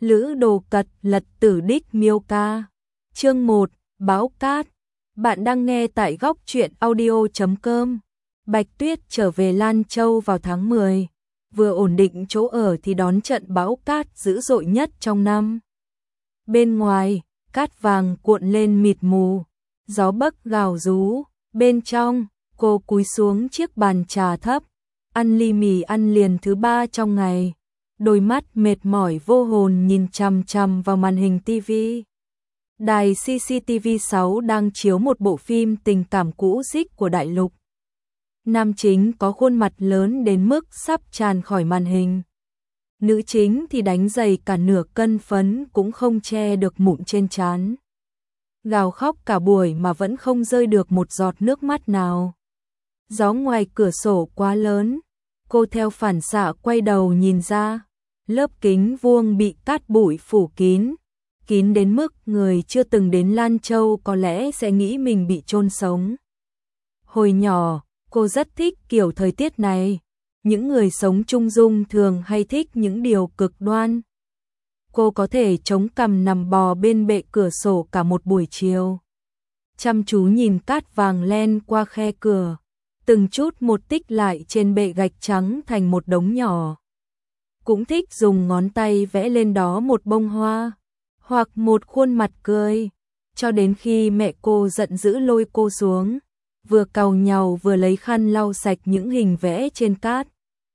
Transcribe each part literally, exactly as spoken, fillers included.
Lữ Đồ Cật Lật Tử Đích Miêu Ca. Chương một, Báo Cát. Bạn đang nghe tại góc truyện audio chấm com. Bạch Tuyết trở về Lan Châu vào tháng mười, vừa ổn định chỗ ở thì đón trận bão cát dữ dội nhất trong năm. Bên ngoài, cát vàng cuộn lên mịt mù, gió bấc gào rú, bên trong, cô cúi xuống chiếc bàn trà thấp, ăn ly mì ăn liền thứ ba trong ngày, đôi mắt mệt mỏi vô hồn nhìn chằm chằm vào màn hình ti vi. Đài xê xê tê vê sáu đang chiếu một bộ phim tình cảm cũ rích của đại lục. Nam chính có khuôn mặt lớn đến mức sắp tràn khỏi màn hình. Nữ chính thì đánh dày cả nửa cân phấn cũng không che được mụn trên trán. Gào khóc cả buổi mà vẫn không rơi được một giọt nước mắt nào. Gió ngoài cửa sổ quá lớn, cô theo phản xạ quay đầu nhìn ra. Lớp kính vuông bị cát bụi phủ kín, kín đến mức người chưa từng đến Lan Châu có lẽ sẽ nghĩ mình bị chôn sống. Hồi nhỏ, cô rất thích kiểu thời tiết này. Những người sống trung dung thường hay thích những điều cực đoan. Cô có thể chống cằm nằm bò bên bệ cửa sổ cả một buổi chiều, chăm chú nhìn cát vàng len qua khe cửa, từng chút một tích lại trên bệ gạch trắng thành một đống nhỏ. Cũng thích dùng ngón tay vẽ lên đó một bông hoa, hoặc một khuôn mặt cười, cho đến khi mẹ cô giận dữ lôi cô xuống, vừa càu nhàu vừa lấy khăn lau sạch những hình vẽ trên cát,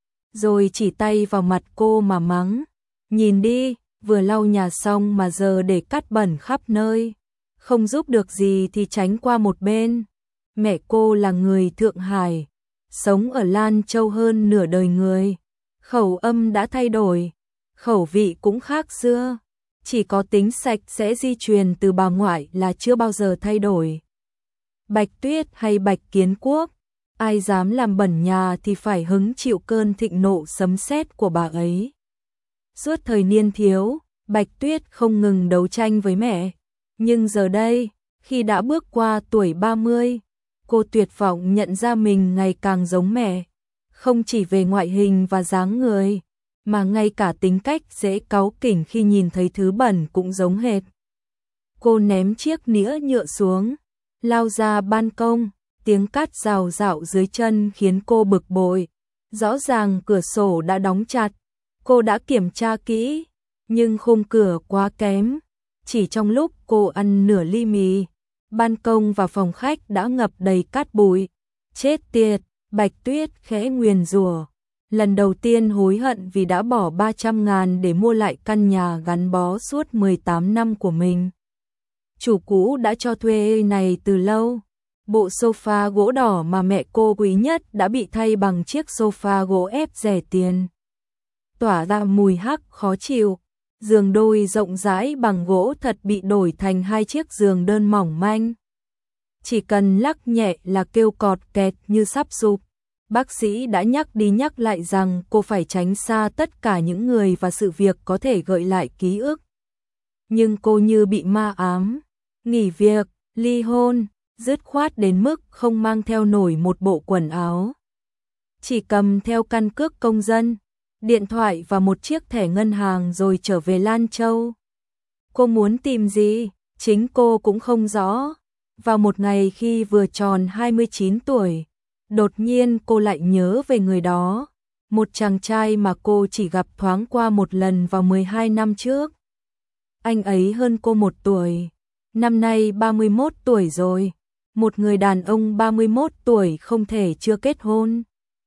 rồi chỉ tay vào mặt cô mà mắng, nhìn đi, vừa lau nhà xong mà giờ để cát bẩn khắp nơi, không giúp được gì thì tránh qua một bên. Mẹ cô là người Thượng Hải, sống ở Lan Châu hơn nửa đời người, khẩu âm đã thay đổi, khẩu vị cũng khác xưa, chỉ có tính sạch sẽ di truyền từ bà ngoại là chưa bao giờ thay đổi. Bạch Tuyết hay Bạch Kiến Quốc, ai dám làm bẩn nhà thì phải hứng chịu cơn thịnh nộ sấm sét của bà ấy. Suốt thời niên thiếu, Bạch Tuyết không ngừng đấu tranh với mẹ, nhưng giờ đây, khi đã bước qua tuổi ba mươi, cô tuyệt vọng nhận ra mình ngày càng giống mẹ, không chỉ về ngoại hình và dáng người, mà ngay cả tính cách dễ cáu kỉnh khi nhìn thấy thứ bẩn cũng giống hệt. Cô ném chiếc nĩa nhựa xuống, lao ra ban công, tiếng cát rào rạo dưới chân khiến cô bực bội. Rõ ràng cửa sổ đã đóng chặt, cô đã kiểm tra kỹ, nhưng khung cửa quá kém. Chỉ trong lúc cô ăn nửa ly mì, ban công và phòng khách đã ngập đầy cát bụi. Chết tiệt, Bạch Tuyết khẽ nguyền rủa. Lần đầu tiên hối hận vì đã bỏ ba trăm ngàn để mua lại căn nhà gắn bó suốt mười tám năm của mình. Chủ cũ đã cho thuê này từ lâu. Bộ sofa gỗ đỏ mà mẹ cô quý nhất đã bị thay bằng chiếc sofa gỗ ép rẻ tiền, tỏa ra mùi hắc khó chịu. Giường đôi rộng rãi bằng gỗ thật bị đổi thành hai chiếc giường đơn mỏng manh. Chỉ cần lắc nhẹ là kêu cọt kẹt như sắp sụp. Bác sĩ đã nhắc đi nhắc lại rằng cô phải tránh xa tất cả những người và sự việc có thể gợi lại ký ức. Nhưng cô như bị ma ám, nghỉ việc, ly hôn, dứt khoát đến mức không mang theo nổi một bộ quần áo. Chỉ cầm theo căn cước công dân, điện thoại và một chiếc thẻ ngân hàng rồi trở về Lan Châu. Cô muốn tìm gì, chính cô cũng không rõ. Vào một ngày khi vừa tròn hai mươi chín tuổi, đột nhiên cô lại nhớ về người đó, một chàng trai mà cô chỉ gặp thoáng qua một lần vào mười hai năm trước. Anh ấy hơn cô một tuổi, năm nay ba mươi mốt tuổi rồi, một người đàn ông ba mươi mốt tuổi không thể chưa kết hôn.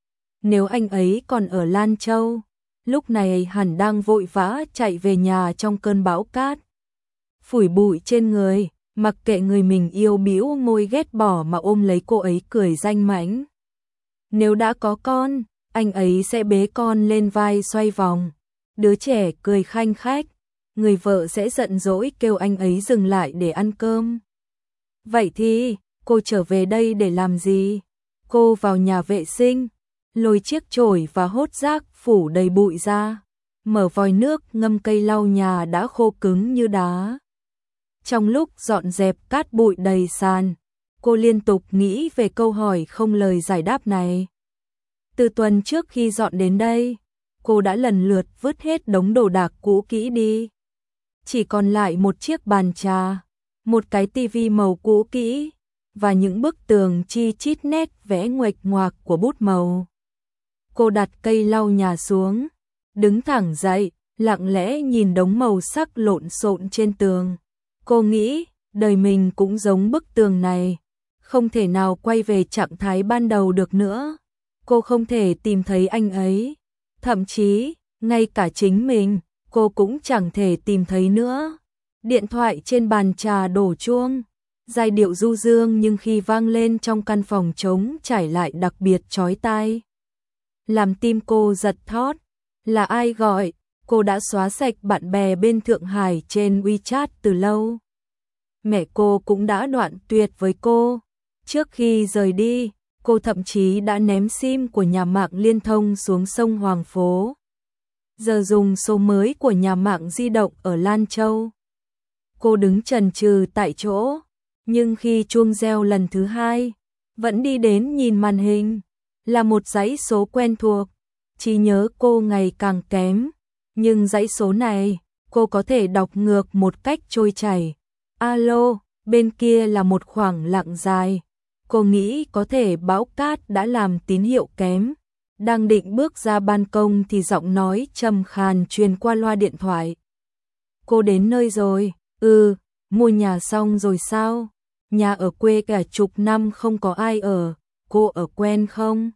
Nếu anh ấy còn ở Lan Châu, lúc này hẳn đang vội vã chạy về nhà trong cơn bão cát. Phủi bụi trên người, mặc kệ người mình yêu bĩu môi ghét bỏ mà ôm lấy cô ấy cười danh mãnh. Nếu đã có con, anh ấy sẽ bế con lên vai xoay vòng. Đứa trẻ cười khanh khách, người vợ sẽ giận dỗi kêu anh ấy dừng lại để ăn cơm. Vậy thì, cô trở về đây để làm gì? Cô vào nhà vệ sinh, lôi chiếc chổi và hốt rác phủ đầy bụi ra, mở vòi nước ngâm cây lau nhà đã khô cứng như đá. Trong lúc dọn dẹp cát bụi đầy sàn, cô liên tục nghĩ về câu hỏi không lời giải đáp này. Từ tuần trước khi dọn đến đây, cô đã lần lượt vứt hết đống đồ đạc cũ kỹ đi, chỉ còn lại một chiếc bàn trà, một cái tivi màu cũ kỹ và những bức tường chi chít nét vẽ nguệch ngoạc của bút màu. Cô đặt cây lau nhà xuống, đứng thẳng dậy, lặng lẽ nhìn đống màu sắc lộn xộn trên tường. Cô nghĩ, đời mình cũng giống bức tường này, không thể nào quay về trạng thái ban đầu được nữa. Cô không thể tìm thấy anh ấy, thậm chí, ngay cả chính mình, cô cũng chẳng thể tìm thấy nữa. Điện thoại trên bàn trà đổ chuông, giai điệu du dương nhưng khi vang lên trong căn phòng trống trải lại đặc biệt chói tai. Làm tim cô giật thót, là ai gọi? Cô đã xóa sạch bạn bè bên Thượng Hải trên WeChat từ lâu. Mẹ cô cũng đã đoạn tuyệt với cô. Trước khi rời đi, cô thậm chí đã ném sim của nhà mạng Liên Thông xuống sông Hoàng Phố. Giờ dùng số mới của nhà mạng di động ở Lan Châu. Cô đứng chần chừ tại chỗ, nhưng khi chuông reo lần thứ hai, vẫn đi đến nhìn màn hình, là một dãy số quen thuộc. Trí nhớ cô ngày càng kém, nhưng dãy số này, cô có thể đọc ngược một cách trôi chảy. Alo, bên kia là một khoảng lặng dài. Cô nghĩ có thể bão cát đã làm tín hiệu kém. Đang định bước ra ban công thì giọng nói trầm khàn truyền qua loa điện thoại. Cô đến nơi rồi, ừ, mua nhà xong rồi sao? Nhà ở quê cả chục năm không có ai ở, cô ở quen không?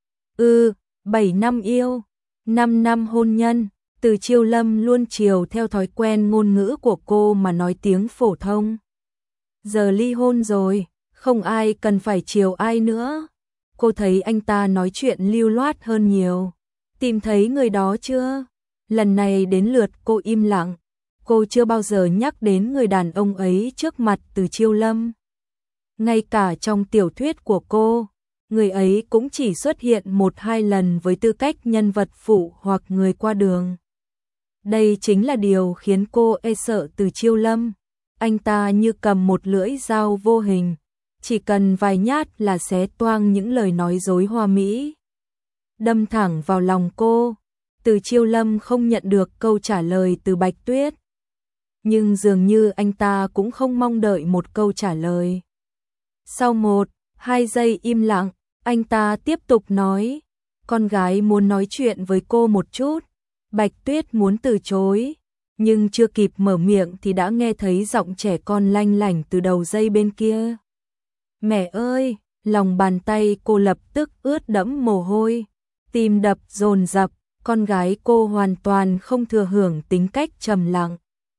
Ừ, bảy năm yêu, năm năm hôn nhân. Từ Chiêu Lâm luôn chiều theo thói quen ngôn ngữ của cô mà nói tiếng phổ thông. Giờ ly hôn rồi, không ai cần phải chiều ai nữa. Cô thấy anh ta nói chuyện lưu loát hơn nhiều. Tìm thấy người đó chưa? Lần này đến lượt cô im lặng. Cô chưa bao giờ nhắc đến người đàn ông ấy trước mặt Từ Chiêu Lâm. Ngay cả trong tiểu thuyết của cô, người ấy cũng chỉ xuất hiện một hai lần với tư cách nhân vật phụ hoặc người qua đường. Đây chính là điều khiến cô e sợ Từ Chiêu Lâm. Anh ta như cầm một lưỡi dao vô hình, chỉ cần vài nhát là xé toang những lời nói dối hoa mỹ, đâm thẳng vào lòng cô. Từ Chiêu Lâm không nhận được câu trả lời từ Bạch Tuyết, nhưng dường như anh ta cũng không mong đợi một câu trả lời. Sau một, hai giây im lặng, anh ta tiếp tục nói, con gái muốn nói chuyện với cô một chút. Bạch Tuyết muốn từ chối, nhưng chưa kịp mở miệng thì đã nghe thấy giọng trẻ con lanh lảnh từ đầu dây bên kia. Mẹ ơi, lòng bàn tay cô lập tức ướt đẫm mồ hôi, tim đập dồn dập, con gái cô hoàn toàn không thừa hưởng tính cách trầm lặng,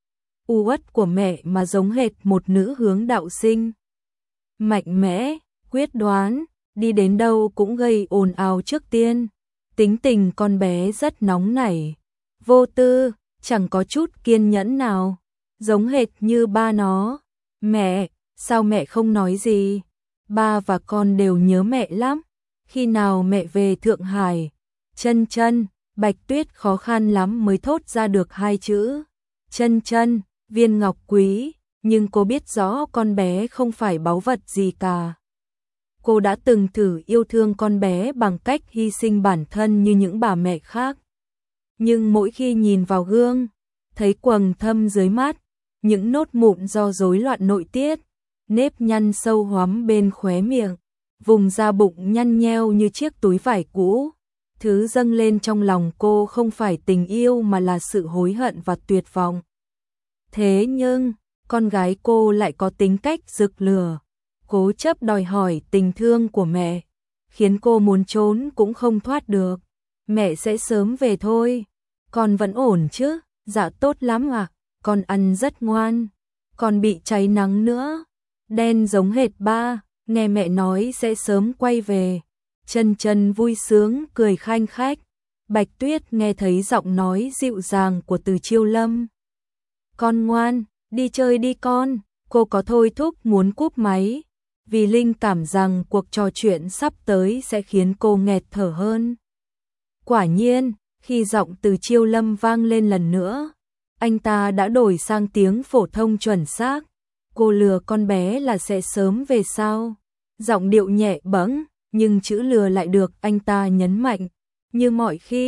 u uất của mẹ mà giống hệt một nữ hướng đạo sinh. Mạnh mẽ, quyết đoán, đi đến đâu cũng gây ồn ào trước tiên. Tính tình con bé rất nóng nảy, vô tư, chẳng có chút kiên nhẫn nào, giống hệt như ba nó. Mẹ, sao mẹ không nói gì? Ba và con đều nhớ mẹ lắm. Khi nào mẹ về Thượng Hải? Chân chân, Bạch Tuyết khó khăn lắm mới thốt ra được hai chữ. Chân chân, viên ngọc quý, nhưng cô biết rõ con bé không phải báu vật gì cả. Cô đã từng thử yêu thương con bé bằng cách hy sinh bản thân như những bà mẹ khác. Nhưng mỗi khi nhìn vào gương, thấy quầng thâm dưới mắt, những nốt mụn do rối loạn nội tiết, nếp nhăn sâu hoắm bên khóe miệng, vùng da bụng nhăn nheo như chiếc túi vải cũ, thứ dâng lên trong lòng cô không phải tình yêu mà là sự hối hận và tuyệt vọng. Thế nhưng, con gái cô lại có tính cách rực lửa, cố chấp đòi hỏi tình thương của mẹ, khiến cô muốn trốn cũng không thoát được. Mẹ sẽ sớm về thôi. Con vẫn ổn chứ? Dạ tốt lắm ạ, à. Con ăn rất ngoan. Con bị cháy nắng nữa. Đen giống hệt ba, nghe mẹ nói sẽ sớm quay về. Chân chân vui sướng cười khanh khách. Bạch Tuyết nghe thấy giọng nói dịu dàng của Từ Chiêu Lâm. Con ngoan, đi chơi đi con. Cô có thôi thúc muốn cúp máy, vì linh cảm rằng cuộc trò chuyện sắp tới sẽ khiến cô nghẹt thở hơn. Quả nhiên, khi giọng Từ Chiêu Lâm vang lên lần nữa, anh ta đã đổi sang tiếng phổ thông chuẩn xác. Cô lừa con bé là sẽ sớm về sao? Giọng điệu nhẹ bẫng, nhưng chữ lừa lại được anh ta nhấn mạnh. Như mọi khi,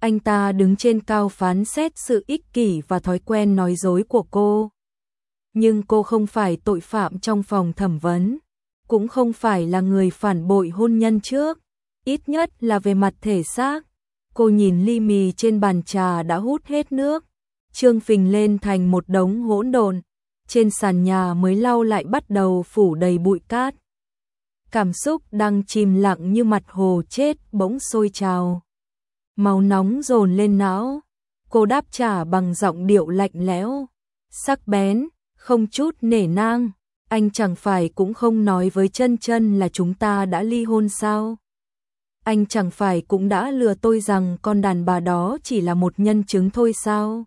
Anh ta đứng trên cao phán xét sự ích kỷ và thói quen nói dối của cô. Nhưng cô không phải tội phạm trong phòng thẩm vấn, cũng không phải là người phản bội hôn nhân trước, ít nhất là về mặt thể xác. Cô nhìn ly mì trên bàn trà đã hút hết nước, trương phình lên thành một đống hỗn độn, trên sàn nhà mới lau lại bắt đầu phủ đầy bụi cát. Cảm xúc đang chìm lặng như mặt hồ chết bỗng sôi trào. Máu nóng dồn lên não, cô đáp trả bằng giọng điệu lạnh lẽo, sắc bén, không chút nể nang. Anh chẳng phải cũng không nói với Chân Chân là chúng ta đã ly hôn sao? Anh chẳng phải cũng đã lừa tôi rằng con đàn bà đó chỉ là một nhân chứng thôi sao?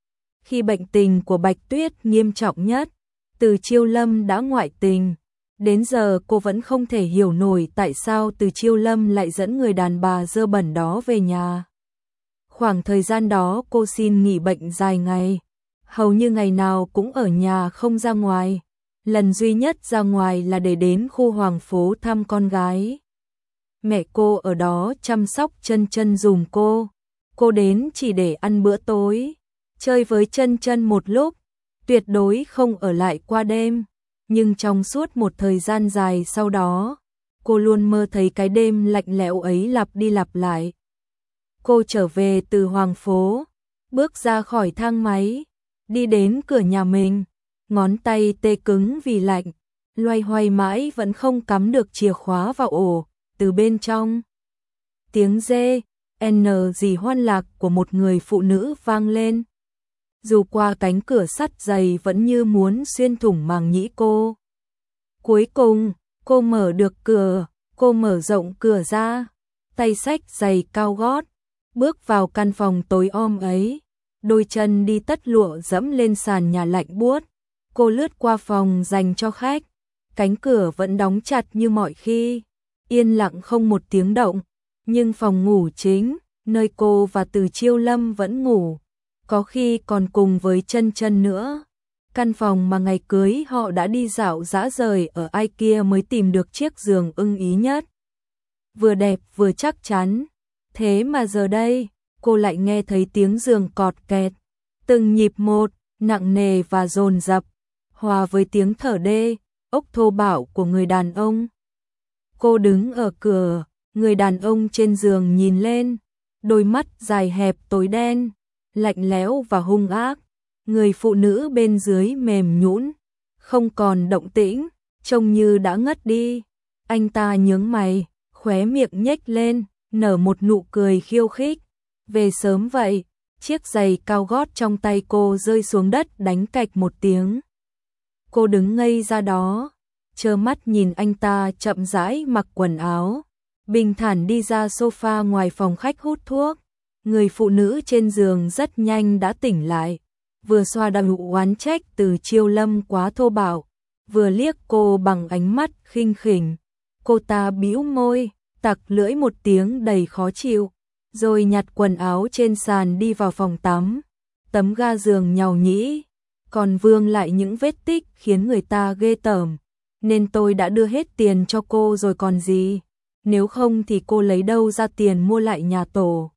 Khi bệnh tình của Bạch Tuyết nghiêm trọng nhất, Từ Chiêu Lâm đã ngoại tình. Đến giờ cô vẫn không thể hiểu nổi tại sao Từ Chiêu Lâm lại dẫn người đàn bà dơ bẩn đó về nhà. Khoảng thời gian đó cô xin nghỉ bệnh dài ngày, hầu như ngày nào cũng ở nhà không ra ngoài. Lần duy nhất ra ngoài là để đến khu Hoàng Phố thăm con gái. Mẹ cô ở đó chăm sóc Chân Chân dùm cô. Cô đến chỉ để ăn bữa tối, chơi với Chân Chân một lúc, tuyệt đối không ở lại qua đêm. Nhưng trong suốt một thời gian dài sau đó, cô luôn mơ thấy cái đêm lạnh lẽo ấy lặp đi lặp lại. Cô trở về từ Hoàng Phố, bước ra khỏi thang máy, đi đến cửa nhà mình, ngón tay tê cứng vì lạnh, loay hoay mãi vẫn không cắm được chìa khóa vào ổ. Từ bên trong, tiếng rê, n gì hoan lạc của một người phụ nữ vang lên. Dù qua cánh cửa sắt dày vẫn như muốn xuyên thủng màng nhĩ cô. Cuối cùng, cô mở được cửa, cô mở rộng cửa ra, tay xách giày cao gót, bước vào căn phòng tối om ấy, đôi chân đi tất lụa dẫm lên sàn nhà lạnh buốt. Cô lướt qua phòng dành cho khách, cánh cửa vẫn đóng chặt như mọi khi, yên lặng không một tiếng động, nhưng phòng ngủ chính, nơi cô và Từ Chiêu Lâm vẫn ngủ, có khi còn cùng với Chân Chân nữa. Căn phòng mà ngày cưới họ đã đi dạo dã rời ở ai kia mới tìm được chiếc giường ưng ý nhất. Vừa đẹp vừa chắc chắn, thế mà giờ đây, cô lại nghe thấy tiếng giường cọt kẹt, từng nhịp một, nặng nề và dồn dập, hòa với tiếng thở đê, ốc thô bạo của người đàn ông. Cô đứng ở cửa, người đàn ông trên giường nhìn lên, đôi mắt dài hẹp tối đen, lạnh lẽo và hung ác. Người phụ nữ bên dưới mềm nhũn, không còn động tĩnh, trông như đã ngất đi. Anh ta nhướng mày, khóe miệng nhếch lên, nở một nụ cười khiêu khích. Về sớm vậy, chiếc giày cao gót trong tay cô rơi xuống đất đánh cạch một tiếng. Cô đứng ngây ra đó, trơ mắt nhìn anh ta chậm rãi mặc quần áo, bình thản đi ra sofa ngoài phòng khách hút thuốc. Người phụ nữ trên giường rất nhanh đã tỉnh lại, vừa xoa đầu oán trách Từ Chiêu Lâm quá thô bạo, vừa liếc cô bằng ánh mắt khinh khỉnh. Cô ta bĩu môi, tặc lưỡi một tiếng đầy khó chịu, rồi nhặt quần áo trên sàn đi vào phòng tắm. Tấm ga giường nhàu nhĩ, còn vương lại những vết tích khiến người ta ghê tởm. Nên tôi đã đưa hết tiền cho cô rồi còn gì, nếu không thì cô lấy đâu ra tiền mua lại nhà tổ.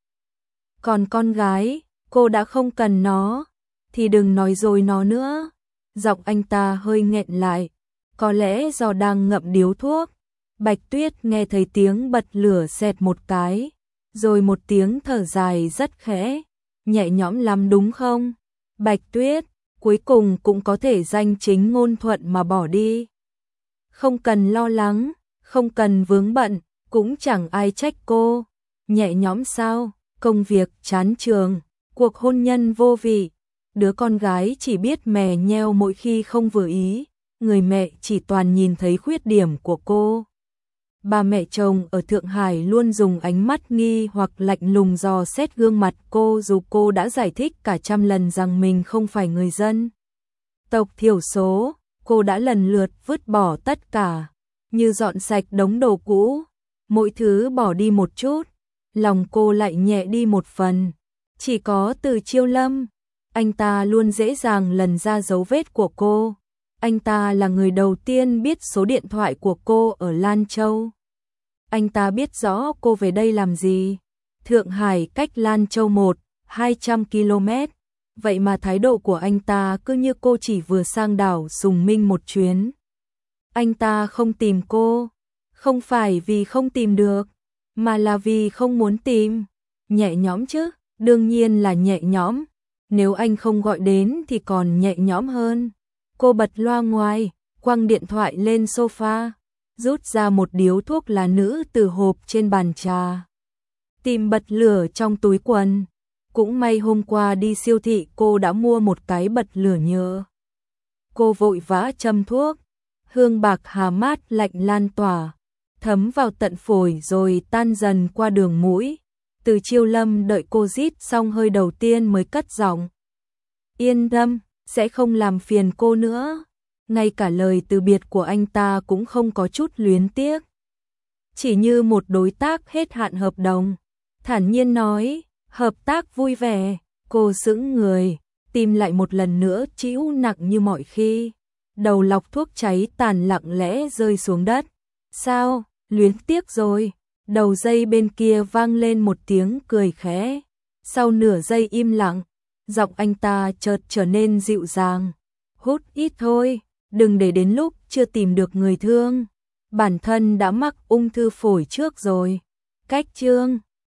Còn con gái, cô đã không cần nó, thì đừng nói dối nó nữa. Giọng anh ta hơi nghẹn lại, có lẽ do đang ngậm điếu thuốc. Bạch Tuyết nghe thấy tiếng bật lửa xẹt một cái, rồi một tiếng thở dài rất khẽ, nhẹ nhõm lắm đúng không? Bạch Tuyết, cuối cùng cũng có thể danh chính ngôn thuận mà bỏ đi. Không cần lo lắng, không cần vướng bận, cũng chẳng ai trách cô. Nhẹ nhõm sao? Công việc chán chường, cuộc hôn nhân vô vị, đứa con gái chỉ biết mè nheo mỗi khi không vừa ý, người mẹ chỉ toàn nhìn thấy khuyết điểm của cô. Bà mẹ chồng ở Thượng Hải luôn dùng ánh mắt nghi hoặc lạnh lùng dò xét gương mặt cô dù cô đã giải thích cả trăm lần rằng mình không phải người dân tộc thiểu số. Cô đã lần lượt vứt bỏ tất cả, như dọn sạch đống đồ cũ, mỗi thứ bỏ đi một chút, lòng cô lại nhẹ đi một phần. Chỉ có Từ Chiêu Lâm, anh ta luôn dễ dàng lần ra dấu vết của cô. Anh ta là người đầu tiên biết số điện thoại của cô ở Lan Châu. Anh ta biết rõ cô về đây làm gì. Thượng Hải cách Lan Châu một, hai trăm ki lô mét, vậy mà thái độ của anh ta cứ như cô chỉ vừa sang đảo Sùng Minh một chuyến. Anh ta không tìm cô, không phải vì không tìm được, mà là vì không muốn tìm. Nhẹ nhõm chứ, đương nhiên là nhẹ nhõm, nếu anh không gọi đến thì còn nhẹ nhõm hơn. Cô bật loa ngoài, quăng điện thoại lên sofa, rút ra một điếu thuốc lá nữ từ hộp trên bàn trà. Tìm bật lửa trong túi quần. Cũng may hôm qua đi siêu thị cô đã mua một cái bật lửa nhựa. Cô vội vã châm thuốc, hương bạc hà mát lạnh lan tỏa, thấm vào tận phổi rồi tan dần qua đường mũi. Từ Chiêu Lâm đợi cô rít xong hơi đầu tiên mới cất giọng. Yên tâm, sẽ không làm phiền cô nữa. Ngay cả lời từ biệt của anh ta cũng không có chút luyến tiếc. Chỉ như một đối tác hết hạn hợp đồng. Thản nhiên nói, hợp tác vui vẻ. Cô sững người, tim lại một lần nữa trĩu nặng như mọi khi. Đầu lọc thuốc cháy tàn lặng lẽ rơi xuống đất. Sao, luyến tiếc rồi. Đầu dây bên kia vang lên một tiếng cười khẽ. Sau nửa giây im lặng, giọng anh ta chợt trở nên dịu dàng. Hút ít thôi, đừng để đến lúc chưa tìm được người thương. Bản thân đã mắc ung thư phổi trước rồi. Cách chương